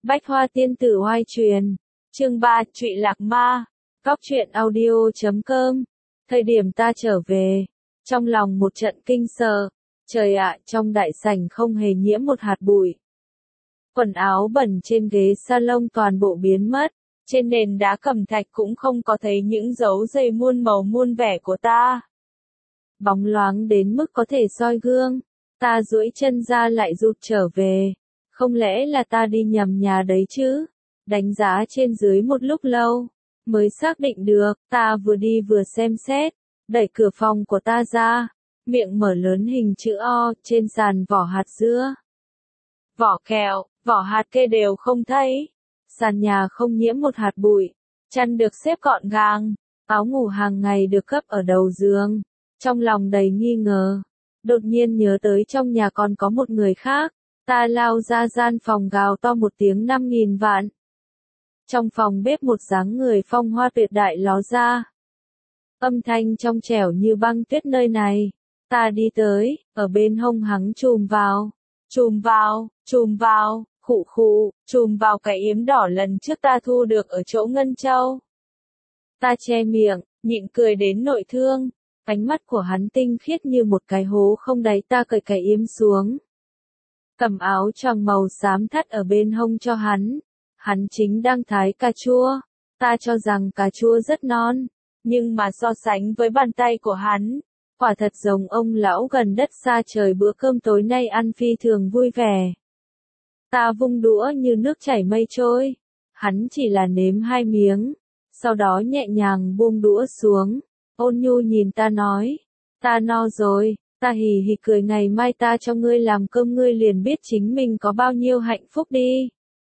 Bách Hoa Tiên Tử Oai Truyền, chương 3, Trụy Lạc Ma, Góc truyện audio.com. Thời điểm ta trở về, trong lòng một trận kinh sợ, trời ạ, trong đại sảnh không hề nhiễm một hạt bụi. Quần áo bẩn trên ghế salon toàn bộ biến mất, trên nền đá cẩm thạch cũng không có thấy những dấu giày muôn màu muôn vẻ của ta. Bóng loáng đến mức có thể soi gương, ta duỗi chân ra lại rụt trở về. Không lẽ là ta đi nhầm nhà đấy chứ? Đánh giá trên dưới một lúc lâu, mới xác định được, ta vừa đi vừa xem xét, đẩy cửa phòng của ta ra, miệng mở lớn hình chữ O, trên sàn vỏ hạt dưa. Vỏ kẹo, vỏ hạt kê đều không thấy, sàn nhà không nhiễm một hạt bụi, chăn được xếp gọn gàng, áo ngủ hàng ngày được cấp ở đầu giường, trong lòng đầy nghi ngờ, đột nhiên nhớ tới trong nhà còn có một người khác. Ta lao ra gian phòng gào to một tiếng 5.000 vạn. Trong phòng bếp một dáng người phong hoa tuyệt đại ló ra. Âm thanh trong trẻo như băng tuyết nơi này. Ta đi tới, ở bên hông hắn chùm vào, khụ khụ, chùm vào cái yếm đỏ lần trước ta thu được ở chỗ Ngân Châu. Ta che miệng, nhịn cười đến nội thương. Ánh mắt của hắn tinh khiết như một cái hố không đáy, ta cởi cái yếm xuống. Cầm áo choàng màu xám thắt ở bên hông cho hắn. Hắn chính đang thái cà chua. Ta cho rằng cà chua rất non, nhưng mà so sánh với bàn tay của hắn, quả thật giống ông lão gần đất xa trời bữa cơm tối nay ăn phi thường vui vẻ. Ta vung đũa như nước chảy mây trôi. Hắn chỉ là nếm 2 miếng, sau đó nhẹ nhàng buông đũa xuống, ôn nhu nhìn ta nói, ta no rồi. Ta hì hì cười, ngày mai ta cho ngươi làm cơm ngươi liền biết chính mình có bao nhiêu hạnh phúc đi.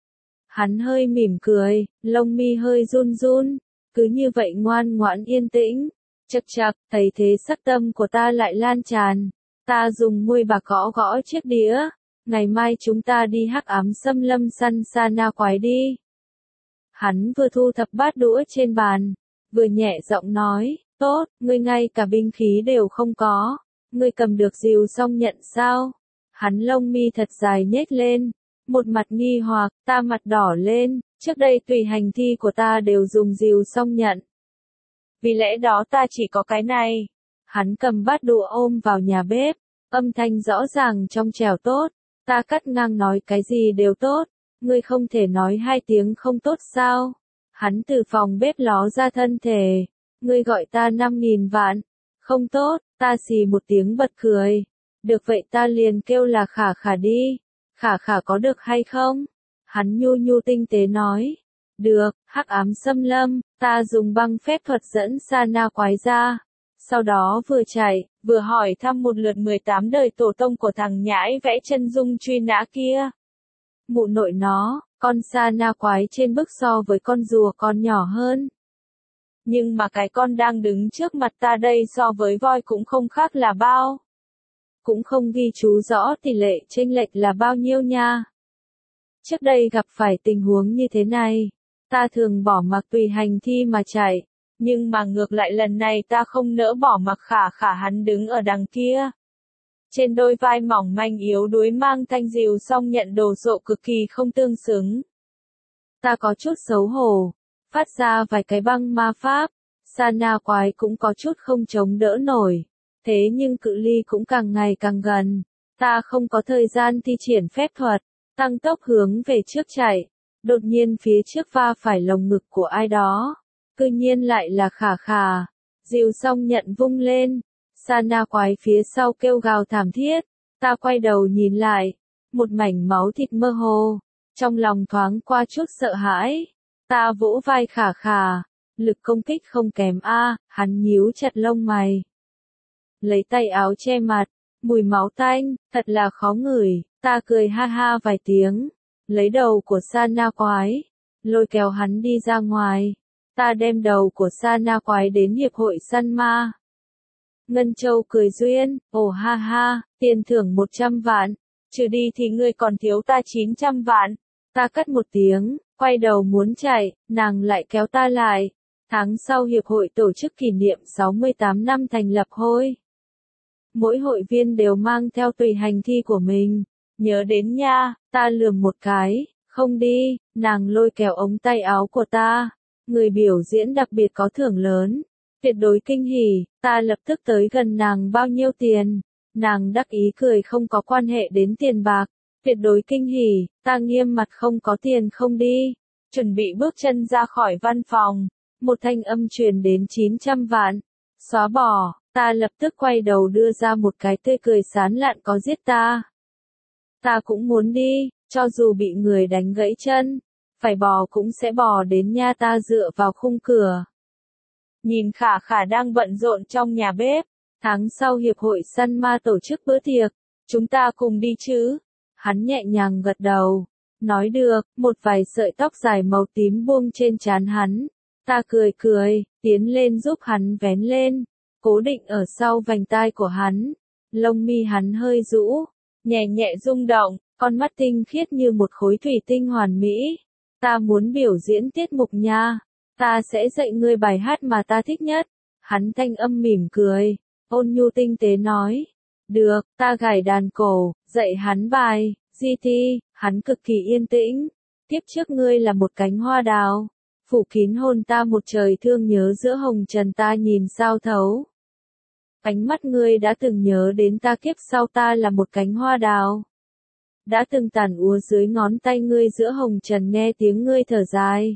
Hắn hơi mỉm cười, lông mi hơi run run, cứ như vậy ngoan ngoãn yên tĩnh. Chậc chậc, thấy thế sắc tâm của ta lại lan tràn. Ta dùng muôi bạc gõ gõ chiếc đĩa. Ngày mai chúng ta đi hắc ám xâm lâm săn sa na quái đi. Hắn vừa thu thập bát đũa trên bàn, vừa nhẹ giọng nói, tốt, ngươi ngay cả binh khí đều không có. Ngươi cầm được rìu xong nhận sao? Hắn lông mi thật dài nhếch lên, một mặt nghi hoặc, ta mặt đỏ lên, trước đây tùy hành thi của ta đều dùng rìu xong nhận. Vì lẽ đó ta chỉ có cái này. Hắn cầm bát đũa ôm vào nhà bếp, âm thanh rõ ràng trong trẻo tốt, ta cắt ngang nói cái gì đều tốt, ngươi không thể nói 2 tiếng không tốt sao? Hắn từ phòng bếp ló ra thân thể, ngươi gọi ta 5.000 vạn. Không tốt, ta xì một tiếng bật cười. Được vậy ta liền kêu là Khả Khả đi. Khả Khả có được hay không? Hắn nhu nhu tinh tế nói. Được, hắc ám xâm lâm, ta dùng băng phép thuật dẫn sa na quái ra. Sau đó vừa chạy, vừa hỏi thăm một lượt 18 đời tổ tông của thằng nhãi vẽ chân dung truy nã kia. Mụ nội nó, con sa na quái trên bức so với con rùa còn nhỏ hơn. Nhưng mà cái con đang đứng trước mặt ta đây so với voi cũng không khác là bao. Cũng không ghi chú rõ tỷ lệ chênh lệch là bao nhiêu nha. Trước đây gặp phải tình huống như thế này, ta thường bỏ mặc tùy hành thi mà chạy, nhưng mà ngược lại lần này ta không nỡ bỏ mặc Khả Khả, hắn đứng ở đằng kia. Trên đôi vai mỏng manh yếu đuối mang thanh rìu xong nhận đồ sộ cực kỳ không tương xứng. Ta có chút xấu hổ. Phát ra vài cái băng ma pháp, sa na quái cũng có chút không chống đỡ nổi. Thế nhưng cự ly cũng càng ngày càng gần. Ta không có thời gian thi triển phép thuật, tăng tốc hướng về trước chạy. Đột nhiên phía trước va phải lồng ngực của ai đó. Cư nhiên lại là Khả Khả. Dìu xong nhận vung lên. Sa na quái phía sau kêu gào thảm thiết. Ta quay đầu nhìn lại. Một mảnh máu thịt mơ hồ. Trong lòng thoáng qua chút sợ hãi. Ta vỗ vai Khả Khả, lực công kích không kém a, hắn nhíu chặt lông mày. Lấy tay áo che mặt, mùi máu tanh, thật là khó ngửi, ta cười ha ha vài tiếng, lấy đầu của sa na quái, lôi kéo hắn đi ra ngoài. Ta đem đầu của sa na quái đến hiệp hội săn ma. Ngân Châu cười duyên, ồ ha ha, tiền thưởng 100 vạn, trừ đi thì ngươi còn thiếu ta 900 vạn. Ta cắt một tiếng. Quay đầu muốn chạy, nàng lại kéo ta lại. Tháng sau hiệp hội tổ chức kỷ niệm 68 năm thành lập hội. Mỗi hội viên đều mang theo tùy hành thi của mình. Nhớ đến nha, ta lườm một cái, Không đi, nàng lôi kéo ống tay áo của ta. Người biểu diễn đặc biệt có thưởng lớn. Tuyệt đối kinh hỉ, ta lập tức tới gần nàng bao nhiêu tiền. Nàng đắc ý cười không có quan hệ đến tiền bạc. Tuyệt đối kinh hỉ, ta nghiêm mặt không có tiền không đi. Chuẩn bị bước chân ra khỏi văn phòng. Một thanh âm truyền đến 900 vạn. Xóa bỏ, ta lập tức quay đầu đưa ra một cái tươi cười sán lạn có giết ta. Ta cũng muốn đi, cho dù bị người đánh gãy chân. Phải bò cũng sẽ bò đến nha ta dựa vào khung cửa. Nhìn Khả Khả đang bận rộn trong nhà bếp. Tháng sau hiệp hội săn ma tổ chức bữa tiệc. Chúng ta cùng đi chứ? Hắn nhẹ nhàng gật đầu. Nói được, một vài sợi tóc dài màu tím buông trên trán hắn. Ta cười cười, tiến lên giúp hắn vén lên. Cố định ở sau vành tai của hắn. Lông mi hắn hơi rũ. Nhẹ nhẹ rung động, con mắt tinh khiết như một khối thủy tinh hoàn mỹ. Ta muốn biểu diễn tiết mục nha. Ta sẽ dạy ngươi bài hát mà ta thích nhất. Hắn thanh âm mỉm cười. Ôn nhu tinh tế nói. Được, ta gảy đàn cổ, dạy hắn bài. GT, hắn cực kỳ yên tĩnh. Tiếp trước ngươi là một cánh hoa đào. Phủ kín hồn ta một trời thương nhớ giữa hồng trần ta nhìn sao thấu. Ánh mắt ngươi đã từng nhớ đến ta kiếp sau ta là một cánh hoa đào. Đã từng tàn úa dưới ngón tay ngươi giữa hồng trần nghe tiếng ngươi thở dài.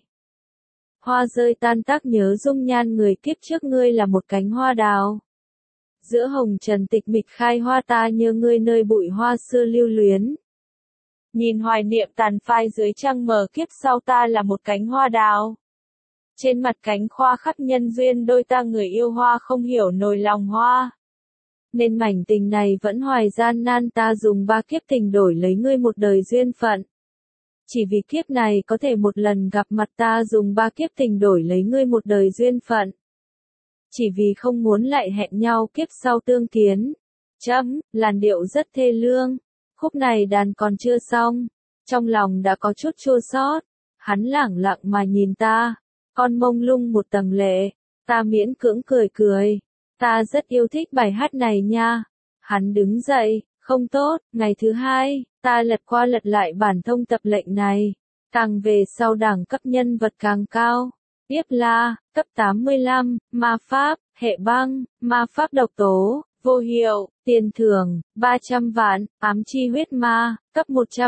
Hoa rơi tan tác nhớ dung nhan người kiếp trước ngươi là một cánh hoa đào. Giữa hồng trần tịch mịch khai hoa ta nhớ ngươi nơi bụi hoa xưa lưu luyến. Nhìn hoài niệm tàn phai dưới trăng mờ kiếp sau ta là một cánh hoa đào. Trên mặt cánh khoa khắc nhân duyên đôi ta người yêu hoa không hiểu nổi lòng hoa. Nên mảnh tình này vẫn hoài gian nan ta dùng 3 kiếp tình đổi lấy ngươi một đời duyên phận. Chỉ vì kiếp này có thể một lần gặp mặt ta dùng 3 kiếp tình đổi lấy ngươi một đời duyên phận. Chỉ vì không muốn lại hẹn nhau kiếp sau tương kiến. Làn điệu rất thê lương. Khúc này đàn còn chưa xong. Trong lòng đã có chút chua xót. Hắn lẳng lặng mà nhìn ta. Con mông lung một tầng lệ. Ta miễn cưỡng cười cười. Ta rất yêu thích bài hát này nha. Hắn đứng dậy. Không tốt, ngày thứ 2, ta lật qua lật lại bản thông tập lệnh này. Càng về sau đẳng cấp nhân vật càng cao. Tiếp là, cấp 85, ma pháp, hệ băng, ma pháp độc tố, vô hiệu, tiền thưởng, 300 vạn, ám chi huyết ma, cấp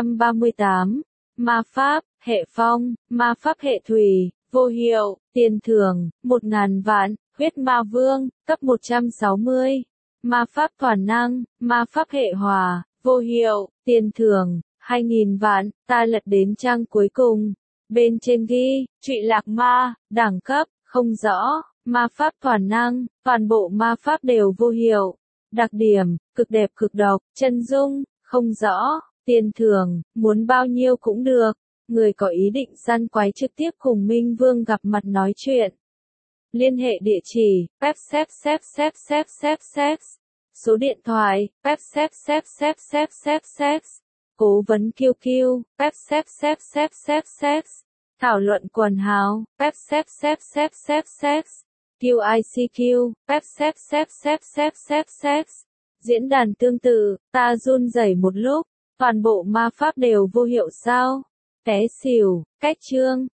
138. Ma pháp, hệ phong, ma pháp hệ thủy, vô hiệu, tiền thưởng, 1000 vạn, huyết ma vương, cấp 160. Ma pháp toàn năng, ma pháp hệ hỏa, vô hiệu, tiền thưởng, 2000 vạn, ta lật đến trang cuối cùng. Bên trên ghi, trụy lạc ma, đẳng cấp, không rõ, ma pháp toàn năng, toàn bộ ma pháp đều vô hiệu. Đặc điểm, cực đẹp cực độc, chân dung, không rõ, tiền thưởng, muốn bao nhiêu cũng được. Người có ý định săn quái trực tiếp cùng Minh Vương gặp mặt nói chuyện. Liên hệ địa chỉ, pep. Số điện thoại, pep. Cố vấn QQ, pep. Thảo luận quần hào, pep. QICQ, pep. Diễn đàn tương tự, ta run rẩy một lúc, toàn bộ ma pháp đều vô hiệu sao? Té xỉu, cách chương.